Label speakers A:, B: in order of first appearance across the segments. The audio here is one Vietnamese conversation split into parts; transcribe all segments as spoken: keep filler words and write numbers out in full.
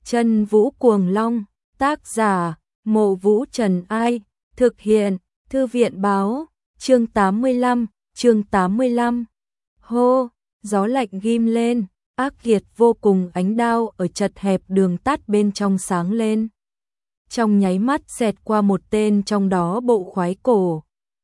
A: Chân Vũ Cuồng Long, tác giả, Mộ Vũ Trần Ai, thực hiện, Thư viện Báo, chương tám mươi lăm, chương tám mươi lăm. Hô, gió lạnh ghim lên, ác liệt vô cùng, ánh đao ở chật hẹp đường tắt bên trong sáng lên. Trong nháy mắt xẹt qua một tên trong đó bộ khoái cổ.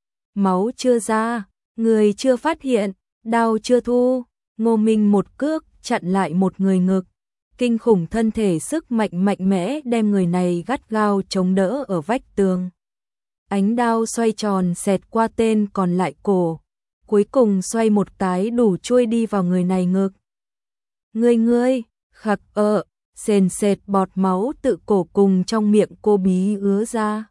A: Máu chưa ra, người chưa phát hiện, đao chưa thu, Ngô Minh một cước chặn lại một người ngực. Kinh khủng thân thể sức mạnh mạnh mẽ đem người này gắt gao chống đỡ ở vách tường. Ánh đao xoay tròn xẹt qua tên còn lại cổ, cuối cùng xoay một cái đủ chui đi vào người này ngực. Ngươi ngươi, khặc ợ, sền sệt bọt máu tự cổ cùng trong miệng cô bí ứa ra.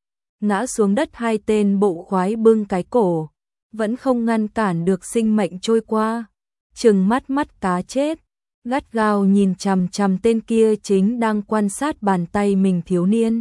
A: Ngã xuống đất hai tên bộ khoái bưng cái cổ, vẫn không ngăn cản được sinh mệnh trôi qua, trừng mắt mắt cá chết. Gắt gao nhìn chằm chằm tên kia chính đang quan sát bàn tay mình thiếu niên.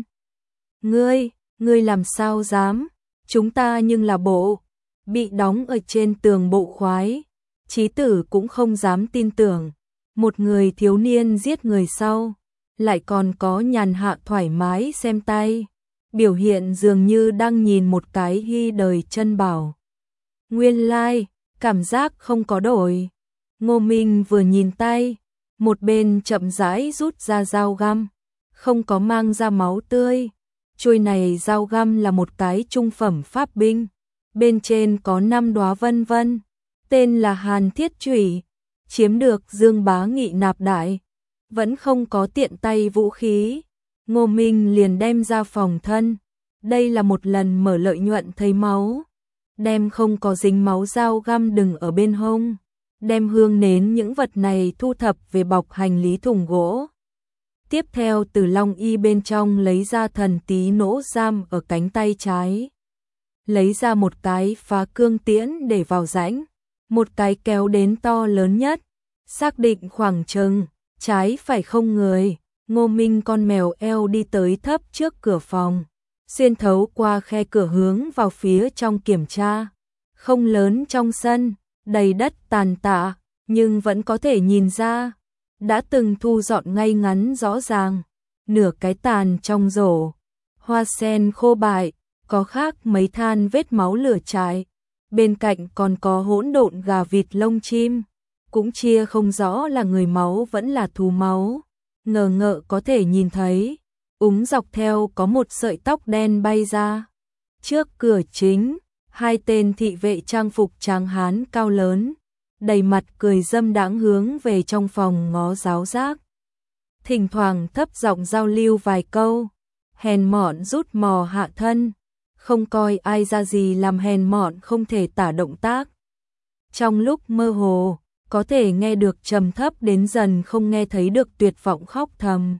A: Ngươi, ngươi làm sao dám, chúng ta nhưng là bộ, bị đóng ở trên tường bộ khoái. Chí tử cũng không dám tin tưởng, một người thiếu niên giết người sau, lại còn có nhàn hạ thoải mái xem tay, biểu hiện dường như đang nhìn một cái hy đời chân bảo. Nguyên lai, like, cảm giác không có đổi. Ngô Minh vừa nhìn tay, một bên chậm rãi rút ra dao găm, không có mang ra máu tươi. Chuôi này dao găm là một cái trung phẩm pháp binh, bên trên có năm đóa vân vân, tên là Hàn Thiết Chủy, chiếm được Dương Bá Nghị nạp đại, vẫn không có tiện tay vũ khí. Ngô Minh liền đem ra phòng thân, đây là một lần mở lợi nhuận thấy máu, đem không có dính máu dao găm đừng ở bên hông. Đem hương nến những vật này thu thập về bọc hành lý thùng gỗ. Tiếp theo từ long y bên trong lấy ra thần tí nỗ giam ở cánh tay trái. Lấy ra một cái phá cương tiễn để vào rãnh, một cái kéo đến to lớn nhất, xác định khoảng chừng, trái phải không người. Ngô Minh con mèo eo đi tới thấp trước cửa phòng, xuyên thấu qua khe cửa hướng vào phía trong kiểm tra. Không lớn trong sân, đầy đất tàn tạ, nhưng vẫn có thể nhìn ra, đã từng thu dọn ngay ngắn rõ ràng, nửa cái tàn trong rổ, hoa sen khô bại, có khác mấy than vết máu lửa cháy, bên cạnh còn có hỗn độn gà vịt lông chim, cũng chia không rõ là người máu vẫn là thú máu, ngờ ngợ có thể nhìn thấy, úng dọc theo có một sợi tóc đen bay ra. Trước cửa chính, hai tên thị vệ trang phục tráng hán cao lớn, đầy mặt cười dâm đãng hướng về trong phòng ngó giáo giác. Thỉnh thoảng thấp giọng giao lưu vài câu, hèn mọn rút mò hạ thân, không coi ai ra gì làm hèn mọn không thể tả động tác. Trong lúc mơ hồ, có thể nghe được trầm thấp đến dần không nghe thấy được tuyệt vọng khóc thầm.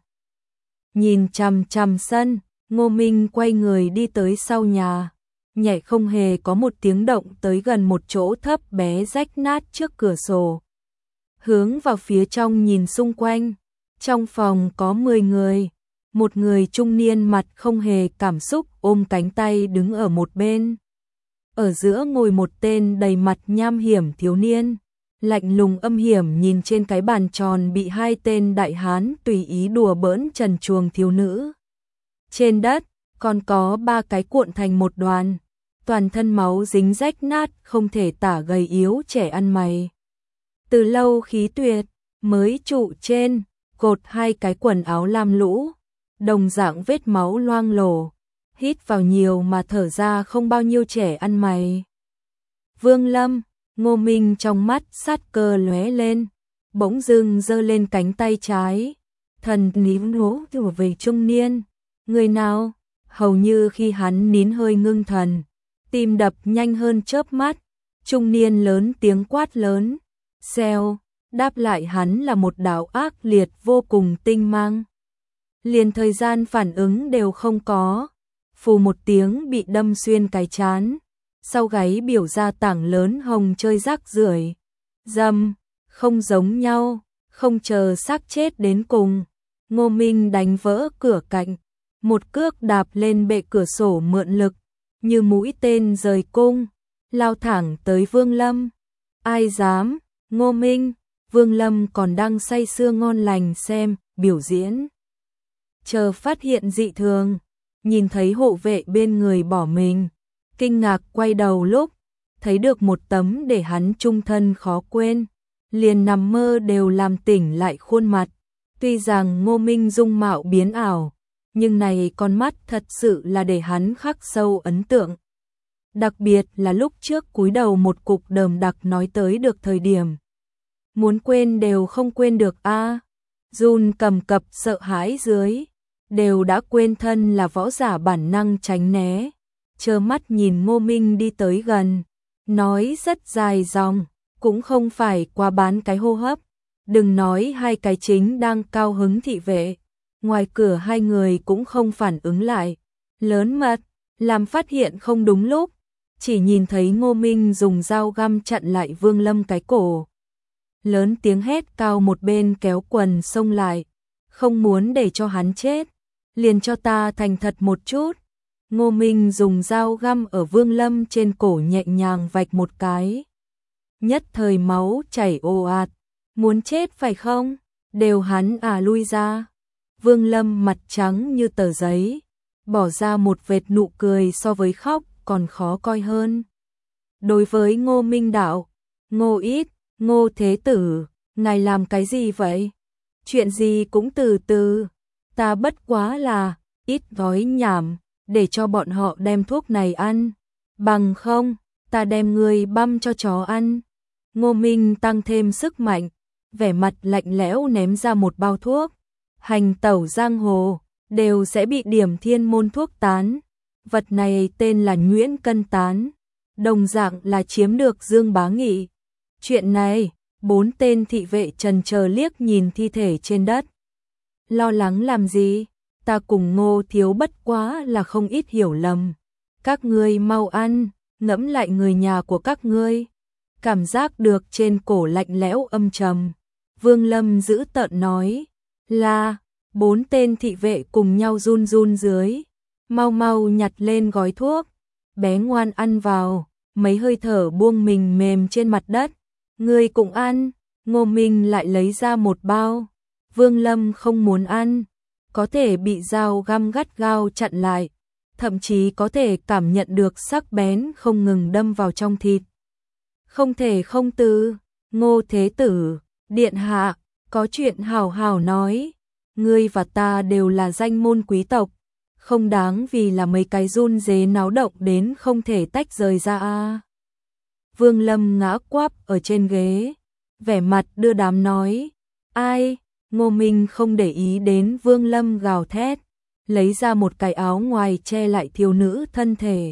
A: Nhìn chằm chằm sân, Ngô Minh quay người đi tới sau nhà. Nhảy không hề có một tiếng động tới gần một chỗ thấp bé rách nát trước cửa sổ. Hướng vào phía trong nhìn xung quanh, trong phòng có mười người, một người trung niên mặt không hề cảm xúc ôm cánh tay đứng ở một bên. Ở giữa ngồi một tên đầy mặt nham hiểm thiếu niên, lạnh lùng âm hiểm nhìn trên cái bàn tròn bị hai tên đại hán tùy ý đùa bỡn trần truồng thiếu nữ. Trên đất, còn có ba cái cuộn thành một đoàn, toàn thân máu dính rách nát không thể tả gầy yếu trẻ ăn mày. Từ lâu khí tuyệt, mới trụ trên, cột hai cái quần áo lam lũ, đồng dạng vết máu loang lổ, hít vào nhiều mà thở ra không bao nhiêu trẻ ăn mày. Vương Lâm, Ngô Minh trong mắt sát cơ lóe lên, bỗng dưng giơ lên cánh tay trái, thần nín nỗ trở về trung niên. Người nào? Hầu như khi hắn nín hơi ngưng thần, tim đập nhanh hơn chớp mắt, trung niên lớn tiếng quát lớn, xèo, đáp lại hắn là một đạo ác liệt vô cùng tinh mang. Liền thời gian phản ứng đều không có, phù một tiếng bị đâm xuyên cái trán, sau gáy biểu ra tảng lớn hồng chơi rác rưởi. Dầm, không giống nhau, không chờ xác chết đến cùng. Ngô Minh đánh vỡ cửa cạnh, một cước đạp lên bệ cửa sổ mượn lực, như mũi tên rời cung, lao thẳng tới Vương Lâm. Ai dám? Ngô Minh, Vương Lâm còn đang say sưa ngon lành xem biểu diễn. chờ phát hiện dị thường, nhìn thấy hộ vệ bên người bỏ mình, kinh ngạc quay đầu lúc thấy được một tấm để hắn chung thân khó quên, liền nằm mơ đều làm tỉnh lại khuôn mặt. Tuy rằng Ngô Minh dung mạo biến ảo, nhưng này con mắt thật sự là để hắn khắc sâu ấn tượng. Đặc biệt là lúc trước cúi đầu một cục đờm đặc nói tới được thời điểm. Muốn quên đều không quên được a à. Run cầm cập sợ hãi dưới, đều đã quên thân là võ giả bản năng tránh né. Trơ mắt nhìn Ngô Minh đi tới gần, nói rất dài dòng, cũng không phải qua bán cái hô hấp. Đừng nói hai cái chính đang cao hứng thị vệ, ngoài cửa hai người cũng không phản ứng lại. Lớn mật, làm phát hiện không đúng lúc, chỉ nhìn thấy Ngô Minh dùng dao găm chặn lại Vương Lâm cái cổ. Lớn tiếng hét cao một bên kéo quần xông lại, không muốn để cho hắn chết, liền cho ta thành thật một chút. Ngô Minh dùng dao găm ở Vương Lâm trên cổ nhẹ nhàng vạch một cái. Nhất thời máu chảy ồ ạt, muốn chết phải không? Đều hắn à lui ra. Vương Lâm mặt trắng như tờ giấy, bỏ ra một vệt nụ cười so với khóc còn khó coi hơn. Đối với Ngô Minh đạo, Ngô ít, Ngô Thế Tử, ngài làm cái gì vậy? Chuyện gì cũng từ từ, ta bất quá là ít gói nhảm, để cho bọn họ đem thuốc này ăn, bằng không, ta đem người băm cho chó ăn. Ngô Minh tăng thêm sức mạnh, vẻ mặt lạnh lẽo ném ra một bao thuốc. Hành tẩu giang hồ, đều sẽ bị điểm thiên môn thuốc tán. Vật này tên là nhuyễn cân tán, đồng dạng là chiếm được Dương Bá Nghị. Chuyện này, bốn tên thị vệ trần chờ liếc nhìn thi thể trên đất. Lo lắng làm gì? Ta cùng Ngô thiếu bất quá là không ít hiểu lầm. Các ngươi mau ăn, ngẫm lại người nhà của các ngươi. Cảm giác được trên cổ lạnh lẽo âm trầm. Vương Lâm giữ tợn nói, là, bốn tên thị vệ cùng nhau run run dưới. Mau mau nhặt lên gói thuốc, bé ngoan ăn vào, mấy hơi thở buông mình mềm trên mặt đất. Ngươi cũng ăn, Ngô Minh lại lấy ra một bao. Vương Lâm không muốn ăn, có thể bị dao găm gắt gao chặn lại, thậm chí có thể cảm nhận được sắc bén không ngừng đâm vào trong thịt. Không thể không từ, Ngô Thế Tử, điện hạ, có chuyện hào hào nói, ngươi và ta đều là danh môn quý tộc, không đáng vì là mấy cái run rế náo động đến không thể tách rời ra a. Vương Lâm ngã quắp ở trên ghế, vẻ mặt đưa đám nói, ai? Ngô Minh không để ý đến Vương Lâm gào thét, lấy ra một cái áo ngoài che lại thiếu nữ thân thể.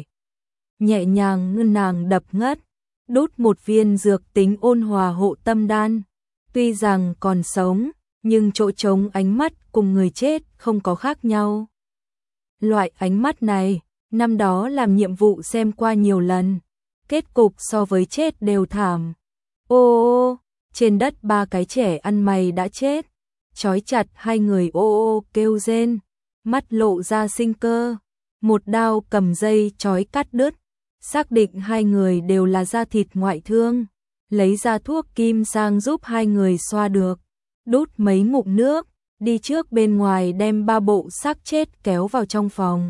A: Nhẹ nhàng ngân nàng đập ngất, đút một viên dược tính ôn hòa hộ tâm đan. Tuy rằng còn sống, nhưng chỗ trống ánh mắt cùng người chết không có khác nhau. Loại ánh mắt này, năm đó làm nhiệm vụ xem qua nhiều lần, kết cục so với chết đều thảm. Ô ô, trên đất ba cái trẻ ăn mày đã chết, trói chặt hai người ô ô kêu rên, mắt lộ ra sinh cơ, một đao cầm dây trói cắt đứt, xác định hai người đều là da thịt ngoại thương, lấy ra thuốc kim sang giúp hai người xoa được, đút mấy ngụm nước, đi trước bên ngoài đem ba bộ xác chết kéo vào trong phòng.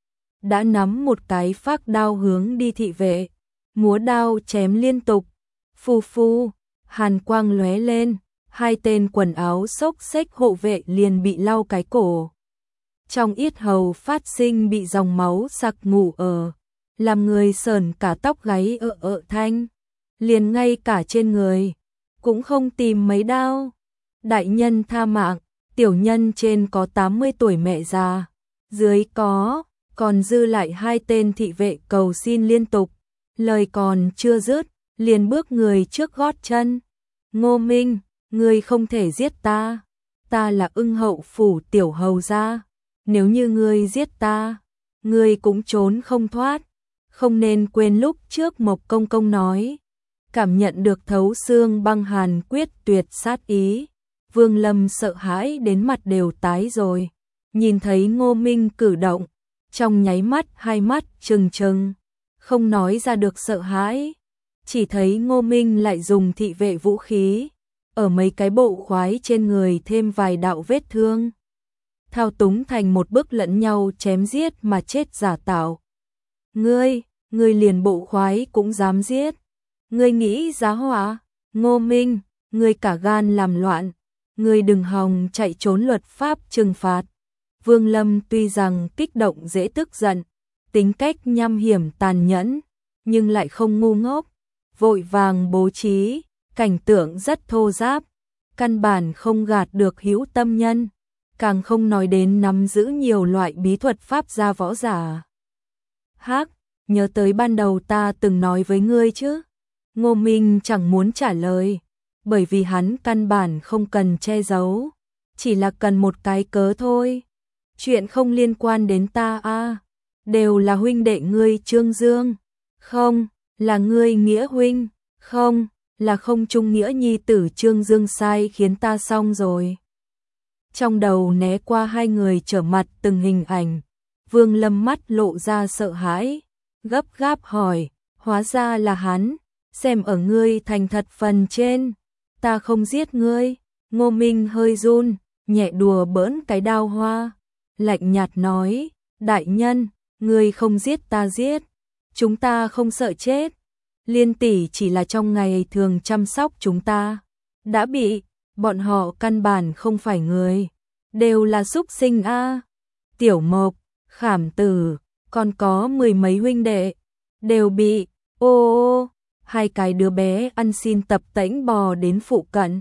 A: Đã nắm một cái phác đao hướng đi thị vệ, múa đao chém liên tục, phù phù, hàn quang lóe lên, hai tên quần áo xốc xếch hộ vệ liền bị lau cái cổ. Trong yết hầu phát sinh bị dòng máu sặc ngủ ở, làm người sờn cả tóc gáy ợ ợ thanh, liền ngay cả trên người, cũng không tìm mấy đao. Đại nhân tha mạng, tiểu nhân trên có tám mươi tuổi mẹ già, dưới có, còn dư lại hai tên thị vệ cầu xin liên tục, lời còn chưa dứt, liền bước người trước gót chân. Ngô Minh, ngươi không thể giết ta, ta là Ưng Hậu phủ tiểu hầu gia, nếu như ngươi giết ta, ngươi cũng trốn không thoát. Không nên quên lúc trước Mộc Công Công nói, cảm nhận được thấu xương băng hàn quyết tuyệt sát ý. Vương Lâm sợ hãi đến mặt đều tái rồi, nhìn thấy Ngô Minh cử động, trong nháy mắt hai mắt trừng trừng, không nói ra được sợ hãi, chỉ thấy Ngô Minh lại dùng thị vệ vũ khí, ở mấy cái bộ khoái trên người thêm vài đạo vết thương. thao túng thành một bức lẫn nhau chém giết mà chết giả tạo. Ngươi, ngươi liền bộ khoái cũng dám giết. Ngươi nghĩ giá họa, Ngô Minh, ngươi cả gan làm loạn, ngươi đừng hòng chạy trốn luật pháp trừng phạt. Vương Lâm tuy rằng kích động dễ tức giận, tính cách nham hiểm tàn nhẫn, nhưng lại không ngu ngốc, vội vàng bố trí, cảnh tượng rất thô ráp, căn bản không gạt được hữu tâm nhân, càng không nói đến nắm giữ nhiều loại bí thuật pháp gia võ giả. Hắc, nhớ tới ban đầu ta từng nói với ngươi chứ? Ngô Minh chẳng muốn trả lời, bởi vì hắn căn bản không cần che giấu, chỉ là cần một cái cớ thôi. Chuyện không liên quan đến ta a, đều là huynh đệ ngươi Trương Dương, không, là ngươi Nghĩa huynh, không, là không trung nghĩa nhi tử Trương Dương sai khiến ta xong rồi. Trong đầu né qua hai người trở mặt từng hình ảnh, Vương Lâm mắt lộ ra sợ hãi, gấp gáp hỏi, hóa ra là hắn, xem ở ngươi thành thật phần trên, ta không giết ngươi. Ngô Minh hơi run, nhẹ đùa bỡn cái đao hoa, lạnh nhạt nói, đại nhân, ngươi không giết ta giết, chúng ta không sợ chết. Liên tỷ chỉ là trong ngày thường chăm sóc chúng ta, đã bị, bọn họ căn bản không phải người, đều là súc sinh a. Tiểu Mộc, Khảm Tử, còn có mười mấy huynh đệ, đều bị, ô ô, hai cái đứa bé ăn xin tập tễnh bò đến phụ cận.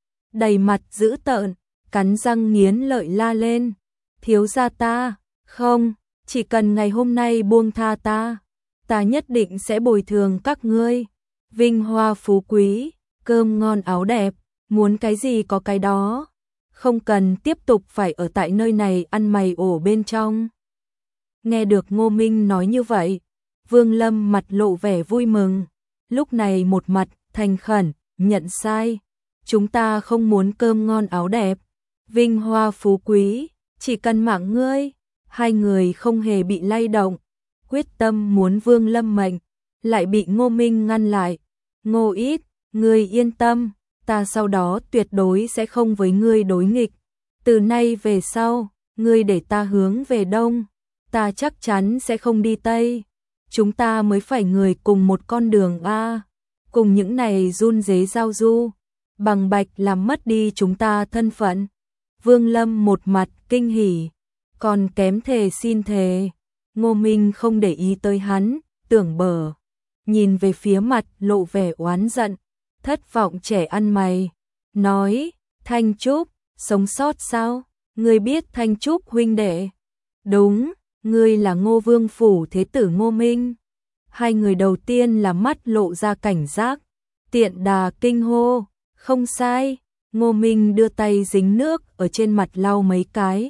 A: Đầy mặt dữ tợn, cắn răng nghiến lợi la lên, thiếu gia ta, không, chỉ cần ngày hôm nay buông tha ta, ta nhất định sẽ bồi thường các ngươi, vinh hoa phú quý, cơm ngon áo đẹp, muốn cái gì có cái đó, không cần tiếp tục phải ở tại nơi này ăn mày ổ bên trong. Nghe được Ngô Minh nói như vậy, Vương Lâm mặt lộ vẻ vui mừng, lúc này một mặt thành khẩn, nhận sai, chúng ta không muốn cơm ngon áo đẹp, vinh hoa phú quý, chỉ cần mạng ngươi. Hai người không hề bị lay động, quyết tâm muốn Vương Lâm mệnh, lại bị Ngô Minh ngăn lại. Ngô Ít, ngươi yên tâm, ta sau đó tuyệt đối sẽ không với ngươi đối nghịch. Từ nay về sau, ngươi để ta hướng về đông, ta chắc chắn sẽ không đi tây. Chúng ta mới phải người cùng một con đường a. Cùng những này run rế giao du, bằng bạch làm mất đi chúng ta thân phận. Vương Lâm một mặt kinh hỉ, còn kém thề xin thề. Ngô Minh không để ý tới hắn, tưởng bờ, nhìn về phía mặt lộ vẻ oán giận, thất vọng trẻ ăn mày, nói, Thanh Trúc, sống sót sao? Ngươi biết Thanh Trúc huynh đệ? Đúng, ngươi là Ngô Vương phủ thế tử Ngô Minh. Hai người đầu tiên là mắt lộ ra cảnh giác, tiện đà kinh hô, không sai. Ngô Minh đưa tay dính nước ở trên mặt lau mấy cái,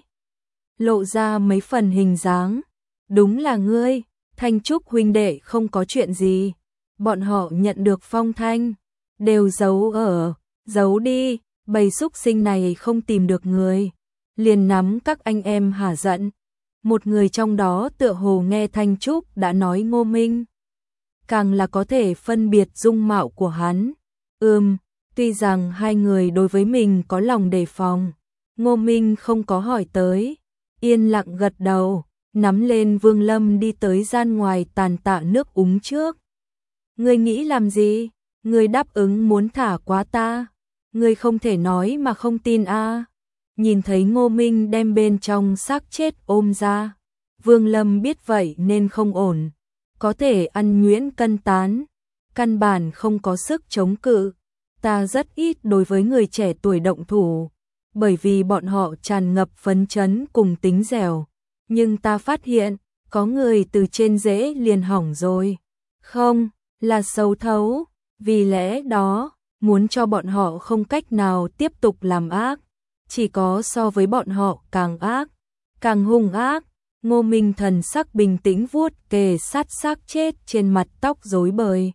A: lộ ra mấy phần hình dáng. Đúng là ngươi, Thanh Trúc huynh đệ không có chuyện gì. Bọn họ nhận được phong thanh, đều giấu ở, giấu đi, bầy súc sinh này không tìm được người, liền nắm các anh em hả giận. Một người trong đó tựa hồ nghe Thanh Trúc đã nói Ngô Minh, càng là có thể phân biệt dung mạo của hắn. Ừm, tuy rằng hai người đối với mình có lòng đề phòng, Ngô Minh không có hỏi tới, yên lặng gật đầu, nắm lên Vương Lâm đi tới gian ngoài tàn tạ nước uống trước. Ngươi nghĩ làm gì? Ngươi đáp ứng muốn thả quá ta, ngươi không thể nói mà không tin a. Nhìn thấy Ngô Minh đem bên trong xác chết ôm ra, Vương Lâm biết vậy nên không ổn, có thể ăn nhuyễn cân tán, căn bản không có sức chống cự. Ta rất ít đối với người trẻ tuổi động thủ, bởi vì bọn họ tràn ngập phấn chấn cùng tính dẻo, nhưng ta phát hiện, có người từ trên rễ liền hỏng rồi. Không, là xấu thấu, vì lẽ đó, muốn cho bọn họ không cách nào tiếp tục làm ác, chỉ có so với bọn họ càng ác, càng hung ác. Ngô Minh thần sắc bình tĩnh vuốt kề sát xác chết trên mặt, tóc rối bời,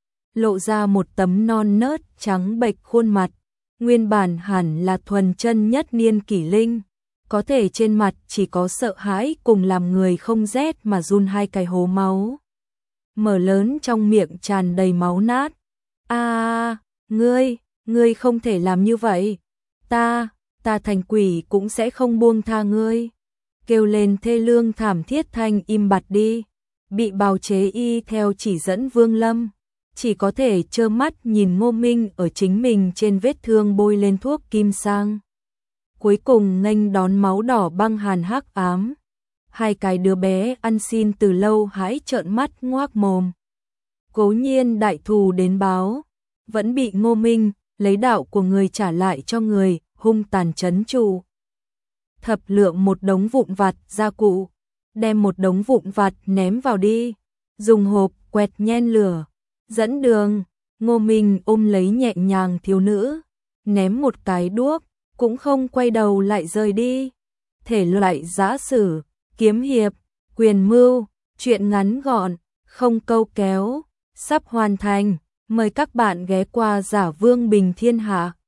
A: lộ ra một tấm non nớt trắng bệch khuôn mặt, nguyên bản hẳn là thuần chân nhất niên kỷ linh, có thể trên mặt chỉ có sợ hãi cùng làm người không rét mà run hai cái hố máu mở lớn, trong miệng tràn đầy máu nát. A, à, ngươi, ngươi không thể làm như vậy. Ta, ta thành quỷ cũng sẽ không buông tha ngươi. Kêu lên thê lương thảm thiết thanh im bặt đi, bị bào chế y theo chỉ dẫn Vương Lâm, chỉ có thể trơ mắt nhìn Ngô Minh ở chính mình trên vết thương bôi lên thuốc kim sang. Cuối cùng nghênh đón máu đỏ băng hàn hắc ám. Hai cái đứa bé ăn xin từ lâu hãi trợn mắt ngoác mồm. Cố nhiên đại thù đến báo, vẫn bị Ngô Minh lấy đạo của người trả lại cho người, hung tàn trấn trụ. Thập lượng một đống vụn vặt gia cụ, đem một đống vụn vặt ném vào đi, dùng hộp quẹt nhen lửa, dẫn đường. Ngô Minh ôm lấy nhẹ nhàng thiếu nữ, ném một cái đuốc, cũng không quay đầu lại rời đi. Thể loại giã sử, kiếm hiệp, quyền mưu, truyện ngắn gọn, không câu kéo, sắp hoàn thành. Mời các bạn ghé qua Giả Vương Bình Thiên Hạ.